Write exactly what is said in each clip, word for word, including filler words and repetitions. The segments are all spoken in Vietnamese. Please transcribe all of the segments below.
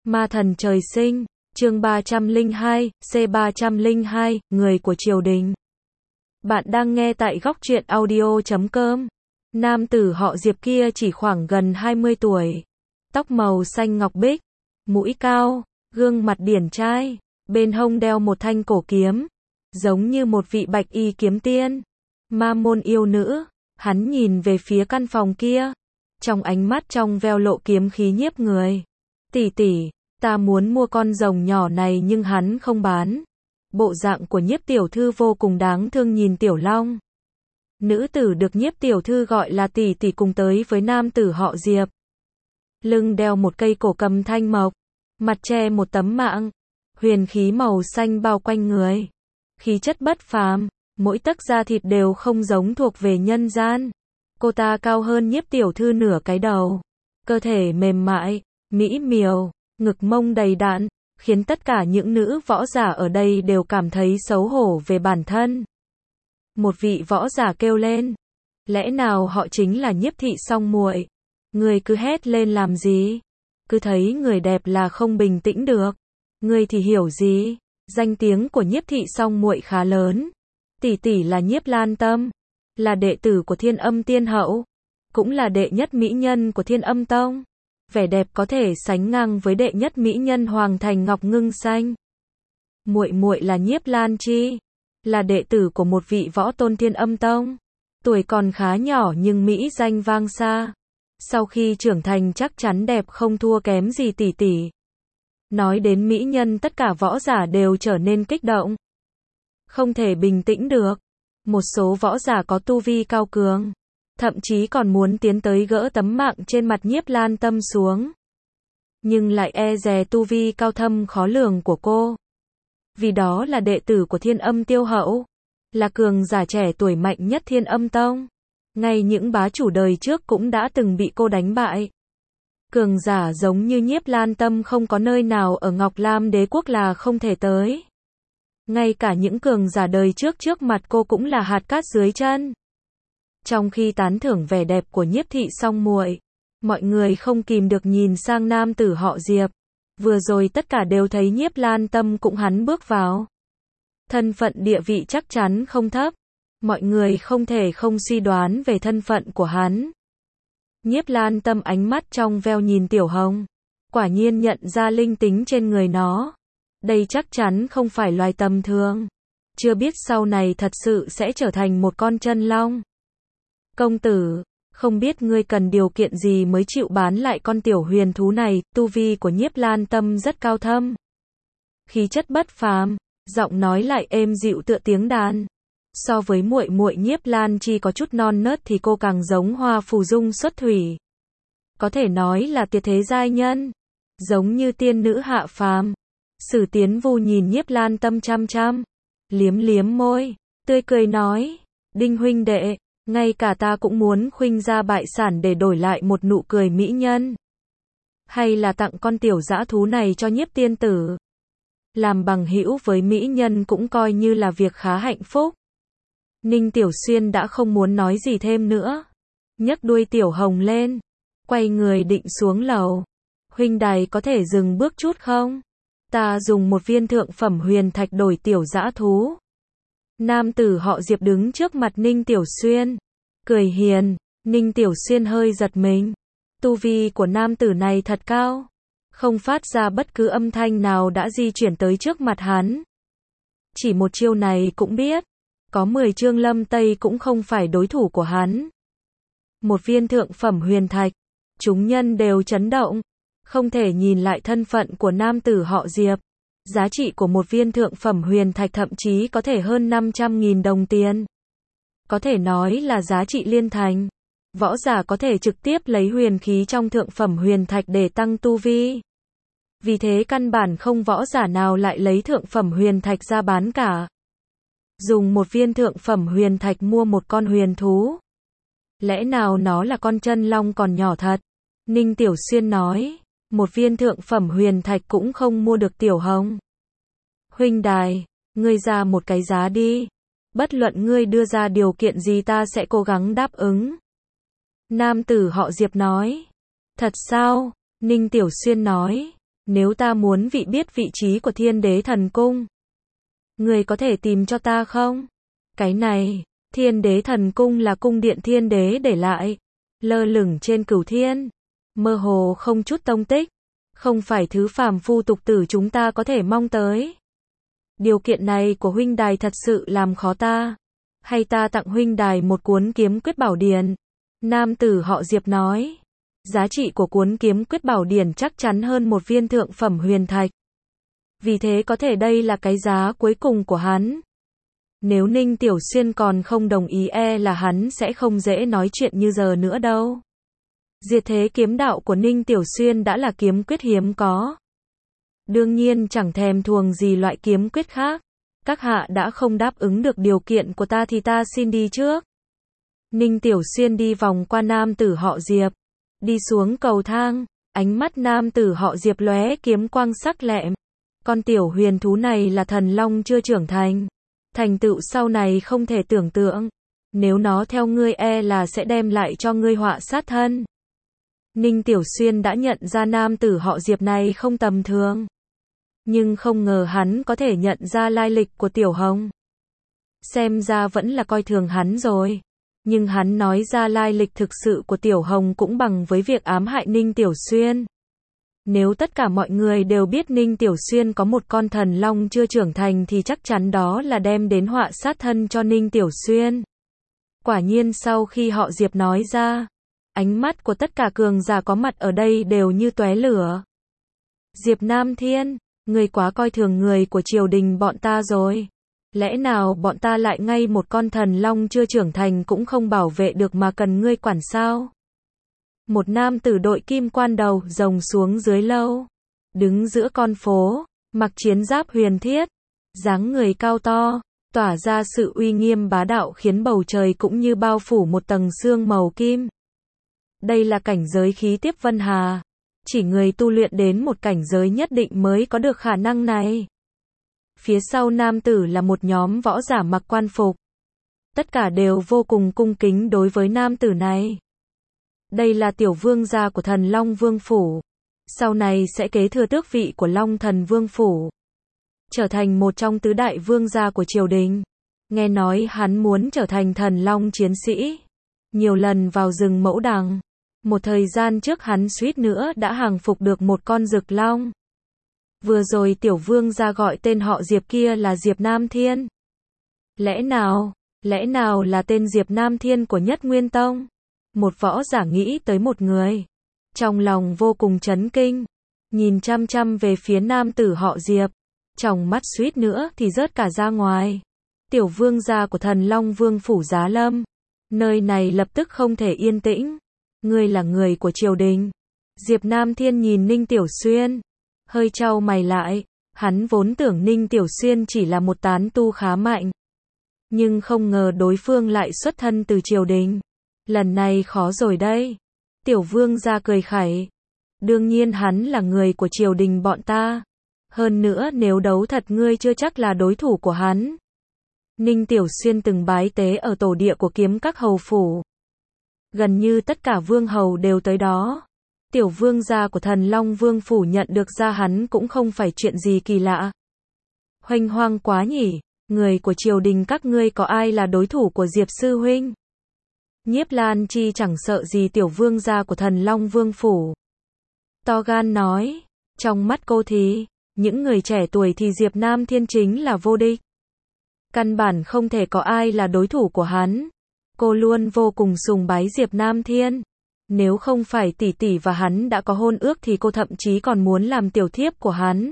Ma thần trời sinh, chương ba trăm lẻ hai, C ba trăm lẻ hai, người của triều đình. Bạn đang nghe tại góc truyện audio chấm com. Nam tử họ Diệp kia chỉ khoảng gần hai mươi tuổi. Tóc màu xanh ngọc bích, mũi cao, gương mặt điển trai, bên hông đeo một thanh cổ kiếm, giống như một vị bạch y kiếm tiên. Ma môn yêu nữ, hắn nhìn về phía căn phòng kia, trong ánh mắt trong veo lộ kiếm khí nhiếp người. Tỷ tỷ, ta muốn mua con rồng nhỏ này nhưng hắn không bán. Bộ dạng của nhiếp tiểu thư vô cùng đáng thương nhìn tiểu long. Nữ tử được nhiếp tiểu thư gọi là tỷ tỷ cùng tới với nam tử họ Diệp. Lưng đeo một cây cổ cầm thanh mộc, mặt che một tấm mạng, huyền khí màu xanh bao quanh người. Khí chất bất phàm, mỗi tấc da thịt đều không giống thuộc về nhân gian. Cô ta cao hơn nhiếp tiểu thư nửa cái đầu. Cơ thể mềm mại, mỹ miều, ngực mông đầy đặn, khiến tất cả những nữ võ giả ở đây đều cảm thấy xấu hổ về bản thân. Một vị võ giả kêu lên, lẽ nào họ chính là nhiếp thị song muội? Người cứ hét lên làm gì? Cứ thấy người đẹp là không bình tĩnh được. Người thì hiểu gì? Danh tiếng của nhiếp thị song muội khá lớn. Tỷ tỷ là Nhiếp Lan Tâm, là đệ tử của Thiên Âm Tiên Hậu, cũng là đệ nhất mỹ nhân của Thiên Âm Tông. Vẻ đẹp có thể sánh ngang với đệ nhất mỹ nhân Hoàng Thành Ngọc Ngưng Xanh. Muội muội là Nhiếp Lan Chi, là đệ tử của một vị võ tôn Thiên Âm Tông. Tuổi còn khá nhỏ nhưng mỹ danh vang xa. Sau khi trưởng thành chắc chắn đẹp không thua kém gì tỷ tỷ. Nói đến mỹ nhân tất cả võ giả đều trở nên kích động. Không thể bình tĩnh được. Một số võ giả có tu vi cao cường, thậm chí còn muốn tiến tới gỡ tấm mạng trên mặt Nhiếp Lan Tâm xuống. Nhưng lại e dè tu vi cao thâm khó lường của cô. Vì đó là đệ tử của Thiên Âm Tiêu Hậu, là cường giả trẻ tuổi mạnh nhất Thiên Âm Tông. Ngay những bá chủ đời trước cũng đã từng bị cô đánh bại. Cường giả giống như Nhiếp Lan Tâm không có nơi nào ở Ngọc Lam Đế Quốc là không thể tới. Ngay cả những cường giả đời trước trước mặt cô cũng là hạt cát dưới chân. Trong khi tán thưởng vẻ đẹp của nhiếp thị song muội, mọi người không kìm được nhìn sang nam tử họ Diệp. Vừa rồi tất cả đều thấy Nhiếp Lan Tâm cũng hắn bước vào. Thân phận địa vị chắc chắn không thấp. Mọi người không thể không suy đoán về thân phận của hắn. Nhiếp Lan Tâm ánh mắt trong veo nhìn Tiểu Hồng. Quả nhiên nhận ra linh tính trên người nó. Đây chắc chắn không phải loài tầm thường. Chưa biết sau này thật sự sẽ trở thành một con chân long. Công tử, không biết ngươi cần điều kiện gì mới chịu bán lại con tiểu huyền thú này? Tu vi của Nhiếp Lan Tâm rất cao thâm, khí chất bất phàm, giọng nói lại êm dịu tựa tiếng đàn. So với muội muội Nhiếp Lan Chi có chút non nớt thì cô càng giống hoa phù dung xuất thủy. Có thể nói là tuyệt thế giai nhân, giống như tiên nữ hạ phàm. Sử Tiến Vu nhìn Nhiếp Lan Tâm chăm chăm, liếm liếm môi, tươi cười nói, Đinh huynh đệ, ngay cả ta cũng muốn khuynh ra bại sản để đổi lại một nụ cười mỹ nhân. Hay là tặng con tiểu dã thú này cho Nhiếp tiên tử. Làm bằng hữu với mỹ nhân cũng coi như là việc khá hạnh phúc. Ninh Tiểu Xuyên đã không muốn nói gì thêm nữa. Nhấc đuôi Tiểu Hồng lên, quay người định xuống lầu. Huynh đài có thể dừng bước chút không? Ta dùng một viên thượng phẩm huyền thạch đổi tiểu dã thú. Nam tử họ Diệp đứng trước mặt Ninh Tiểu Xuyên, cười hiền. Ninh Tiểu Xuyên hơi giật mình. Tu vi của nam tử này thật cao, không phát ra bất cứ âm thanh nào đã di chuyển tới trước mặt hắn. Chỉ một chiêu này cũng biết, có mười Trương Lâm Tây cũng không phải đối thủ của hắn. Một viên thượng phẩm huyền thạch, chúng nhân đều chấn động. Không thể nhìn lại thân phận của nam tử họ Diệp. Giá trị của một viên thượng phẩm huyền thạch thậm chí có thể hơn năm trăm nghìn đồng tiền. Có thể nói là giá trị liên thành. Võ giả có thể trực tiếp lấy huyền khí trong thượng phẩm huyền thạch để tăng tu vi. Vì thế căn bản không võ giả nào lại lấy thượng phẩm huyền thạch ra bán cả. Dùng một viên thượng phẩm huyền thạch mua một con huyền thú. Lẽ nào nó là con chân long còn nhỏ thật? Ninh Tiểu Xuyên nói. Một viên thượng phẩm huyền thạch cũng không mua được Tiểu Hồng. Huynh đài, ngươi ra một cái giá đi. Bất luận ngươi đưa ra điều kiện gì ta sẽ cố gắng đáp ứng. Nam tử họ Diệp nói. Thật sao? Ninh Tiểu Xuyên nói. Nếu ta muốn vị biết vị trí của Thiên Đế Thần Cung, người có thể tìm cho ta không? Cái này, Thiên Đế Thần Cung là cung điện Thiên Đế để lại, lơ lửng trên cửu thiên, mơ hồ không chút tông tích, không phải thứ phàm phu tục tử chúng ta có thể mong tới. Điều kiện này của huynh đài thật sự làm khó ta, hay ta tặng huynh đài một cuốn kiếm quyết bảo điển? Nam tử họ Diệp nói, giá trị của cuốn kiếm quyết bảo điển chắc chắn hơn một viên thượng phẩm huyền thạch. Vì thế có thể đây là cái giá cuối cùng của hắn. Nếu Ninh Tiểu Xuyên còn không đồng ý e là hắn sẽ không dễ nói chuyện như giờ nữa đâu. Diệt thế kiếm đạo của Ninh Tiểu Xuyên đã là kiếm quyết hiếm có. Đương nhiên chẳng thèm thuồng gì loại kiếm quyết khác. Các hạ đã không đáp ứng được điều kiện của ta thì ta xin đi trước. Ninh Tiểu Xuyên đi vòng qua nam tử họ Diệp, đi xuống cầu thang, ánh mắt nam tử họ Diệp lóe kiếm quang sắc lẹm. Con tiểu huyền thú này là thần long chưa trưởng thành, thành tựu sau này không thể tưởng tượng. Nếu nó theo ngươi e là sẽ đem lại cho ngươi họa sát thân. Ninh Tiểu Xuyên đã nhận ra nam tử họ Diệp này không tầm thường, nhưng không ngờ hắn có thể nhận ra lai lịch của Tiểu Hồng. Xem ra vẫn là coi thường hắn rồi. Nhưng hắn nói ra lai lịch thực sự của Tiểu Hồng cũng bằng với việc ám hại Ninh Tiểu Xuyên. Nếu tất cả mọi người đều biết Ninh Tiểu Xuyên có một con thần long chưa trưởng thành thì chắc chắn đó là đem đến họa sát thân cho Ninh Tiểu Xuyên. Quả nhiên sau khi họ Diệp nói ra, ánh mắt của tất cả cường giả có mặt ở đây đều như tóe lửa. Diệp Nam Thiên, người quá coi thường người của triều đình bọn ta rồi. Lẽ nào bọn ta lại ngay một con thần long chưa trưởng thành cũng không bảo vệ được mà cần ngươi quản sao? Một nam tử đội kim quan đầu rồng xuống dưới lâu, đứng giữa con phố, mặc chiến giáp huyền thiết, dáng người cao to, tỏa ra sự uy nghiêm bá đạo khiến bầu trời cũng như bao phủ một tầng sương màu kim. Đây là cảnh giới khí tiếp vân hà, chỉ người tu luyện đến một cảnh giới nhất định mới có được khả năng này. Phía sau nam tử là một nhóm võ giả mặc quan phục. Tất cả đều vô cùng cung kính đối với nam tử này. Đây là tiểu vương gia của thần Long Vương Phủ. Sau này sẽ kế thừa tước vị của Long Thần Vương Phủ, trở thành một trong tứ đại vương gia của triều đình. Nghe nói hắn muốn trở thành thần long chiến sĩ. Nhiều lần vào rừng Mẫu Đằng. Một thời gian trước hắn suýt nữa đã hàng phục được một con rực long. Vừa rồi tiểu vương gia gọi tên họ Diệp kia là Diệp Nam Thiên. Lẽ nào, lẽ nào là tên Diệp Nam Thiên của Nhất Nguyên Tông? Một võ giả nghĩ tới một người, trong lòng vô cùng chấn kinh, nhìn chăm chăm về phía nam tử họ Diệp, trong mắt suýt nữa thì rớt cả ra ngoài. Tiểu vương gia của thần Long Vương Phủ Giá Lâm, nơi này lập tức không thể yên tĩnh. Ngươi là người của triều đình. Diệp Nam Thiên nhìn Ninh Tiểu Xuyên, hơi chau mày lại. Hắn vốn tưởng Ninh Tiểu Xuyên chỉ là một tán tu khá mạnh, nhưng không ngờ đối phương lại xuất thân từ triều đình. Lần này khó rồi đây. Tiểu vương gia cười khẩy. Đương nhiên hắn là người của triều đình bọn ta. Hơn nữa nếu đấu thật ngươi chưa chắc là đối thủ của hắn. Ninh Tiểu Xuyên từng bái tế ở tổ địa của kiếm các hầu phủ. Gần như tất cả vương hầu đều tới đó. Tiểu vương gia của thần Long Vương Phủ nhận được ra hắn cũng không phải chuyện gì kỳ lạ. Hoành hoang quá nhỉ, người của triều đình các ngươi có ai là đối thủ của Diệp Sư Huynh? Nhiếp Lan Chi chẳng sợ gì tiểu vương gia của thần Long Vương Phủ. To gan nói, trong mắt cô thì, những người trẻ tuổi thì Diệp Nam Thiên chính là vô địch. Căn bản không thể có ai là đối thủ của hắn. Cô luôn vô cùng sùng bái Diệp Nam Thiên. Nếu không phải tỷ tỷ và hắn đã có hôn ước thì cô thậm chí còn muốn làm tiểu thiếp của hắn.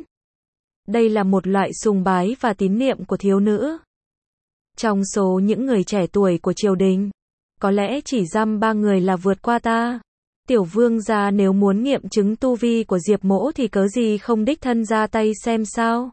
Đây là một loại sùng bái và tín niệm của thiếu nữ. Trong số những người trẻ tuổi của triều đình, có lẽ chỉ dăm ba người là vượt qua ta. Tiểu vương gia nếu muốn nghiệm chứng tu vi của Diệp mỗ thì cớ gì không đích thân ra tay xem sao.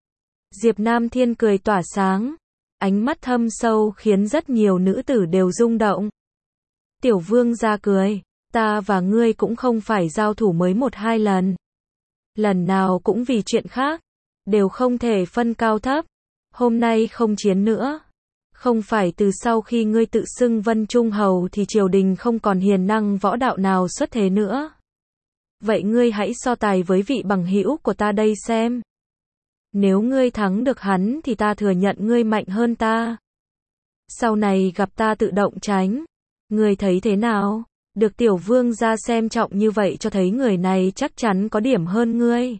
Diệp Nam Thiên cười tỏa sáng, ánh mắt thâm sâu khiến rất nhiều nữ tử đều rung động. Tiểu vương gia cười, ta và ngươi cũng không phải giao thủ mới một hai lần. Lần nào cũng vì chuyện khác, đều không thể phân cao thấp. Hôm nay không chiến nữa. Không phải từ sau khi ngươi tự xưng Vân Trung Hầu thì triều đình không còn hiền năng võ đạo nào xuất thế nữa. Vậy ngươi hãy so tài với vị bằng hữu của ta đây xem. Nếu ngươi thắng được hắn thì ta thừa nhận ngươi mạnh hơn ta. Sau này gặp ta tự động tránh. Ngươi thấy thế nào? Được tiểu vương gia xem trọng như vậy cho thấy người này chắc chắn có điểm hơn ngươi.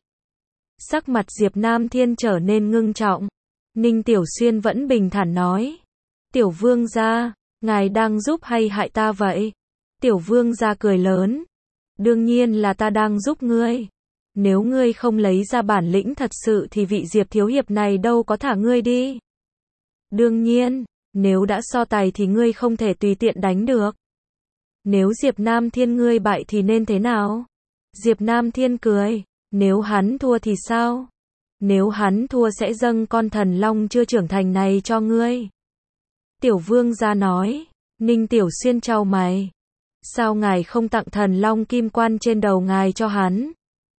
Sắc mặt Diệp Nam Thiên trở nên ngưng trọng. Ninh Tiểu Xuyên vẫn bình thản nói. Tiểu vương gia, ngài đang giúp hay hại ta vậy? Tiểu vương gia cười lớn. Đương nhiên là ta đang giúp ngươi. Nếu ngươi không lấy ra bản lĩnh thật sự thì vị Diệp thiếu hiệp này đâu có thả ngươi đi. Đương nhiên, nếu đã so tài thì ngươi không thể tùy tiện đánh được. Nếu Diệp Nam Thiên ngươi bại thì nên thế nào? Diệp Nam Thiên cười. Nếu hắn thua thì sao? Nếu hắn thua sẽ dâng con thần long chưa trưởng thành này cho ngươi. Tiểu vương gia nói. Ninh Tiểu Xuyên chau mày. Sao ngài không tặng thần long kim quan trên đầu ngài cho hắn?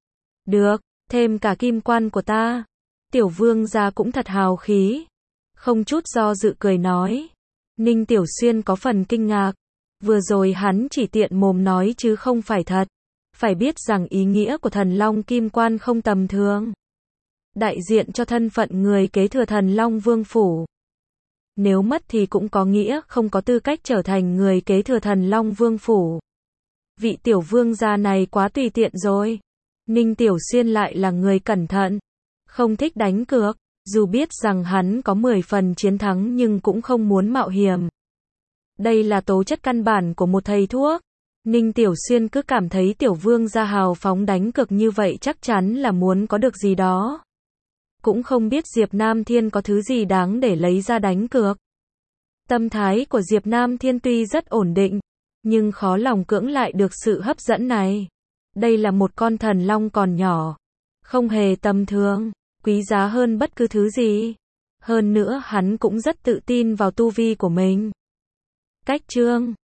Được, thêm cả kim quan của ta. Tiểu vương gia cũng thật hào khí. Không chút do dự cười nói. Ninh Tiểu Xuyên có phần kinh ngạc. Vừa rồi hắn chỉ tiện mồm nói chứ không phải thật. Phải biết rằng ý nghĩa của thần long kim quan không tầm thường. Đại diện cho thân phận người kế thừa thần long vương phủ. Nếu mất thì cũng có nghĩa không có tư cách trở thành người kế thừa thần long vương phủ. Vị tiểu vương gia này quá tùy tiện rồi. Ninh Tiểu Xuyên lại là người cẩn thận. Không thích đánh cược. Dù biết rằng hắn có mười phần chiến thắng nhưng cũng không muốn mạo hiểm. Đây là tố chất căn bản của một thầy thuốc. Ninh Tiểu Xuyên cứ cảm thấy tiểu vương gia hào phóng đánh cược như vậy chắc chắn là muốn có được gì đó. Cũng không biết Diệp Nam Thiên có thứ gì đáng để lấy ra đánh cược. Tâm thái của Diệp Nam Thiên tuy rất ổn định, nhưng khó lòng cưỡng lại được sự hấp dẫn này. Đây là một con thần long còn nhỏ, không hề tầm thường, quý giá hơn bất cứ thứ gì. Hơn nữa hắn cũng rất tự tin vào tu vi của mình. Cách chương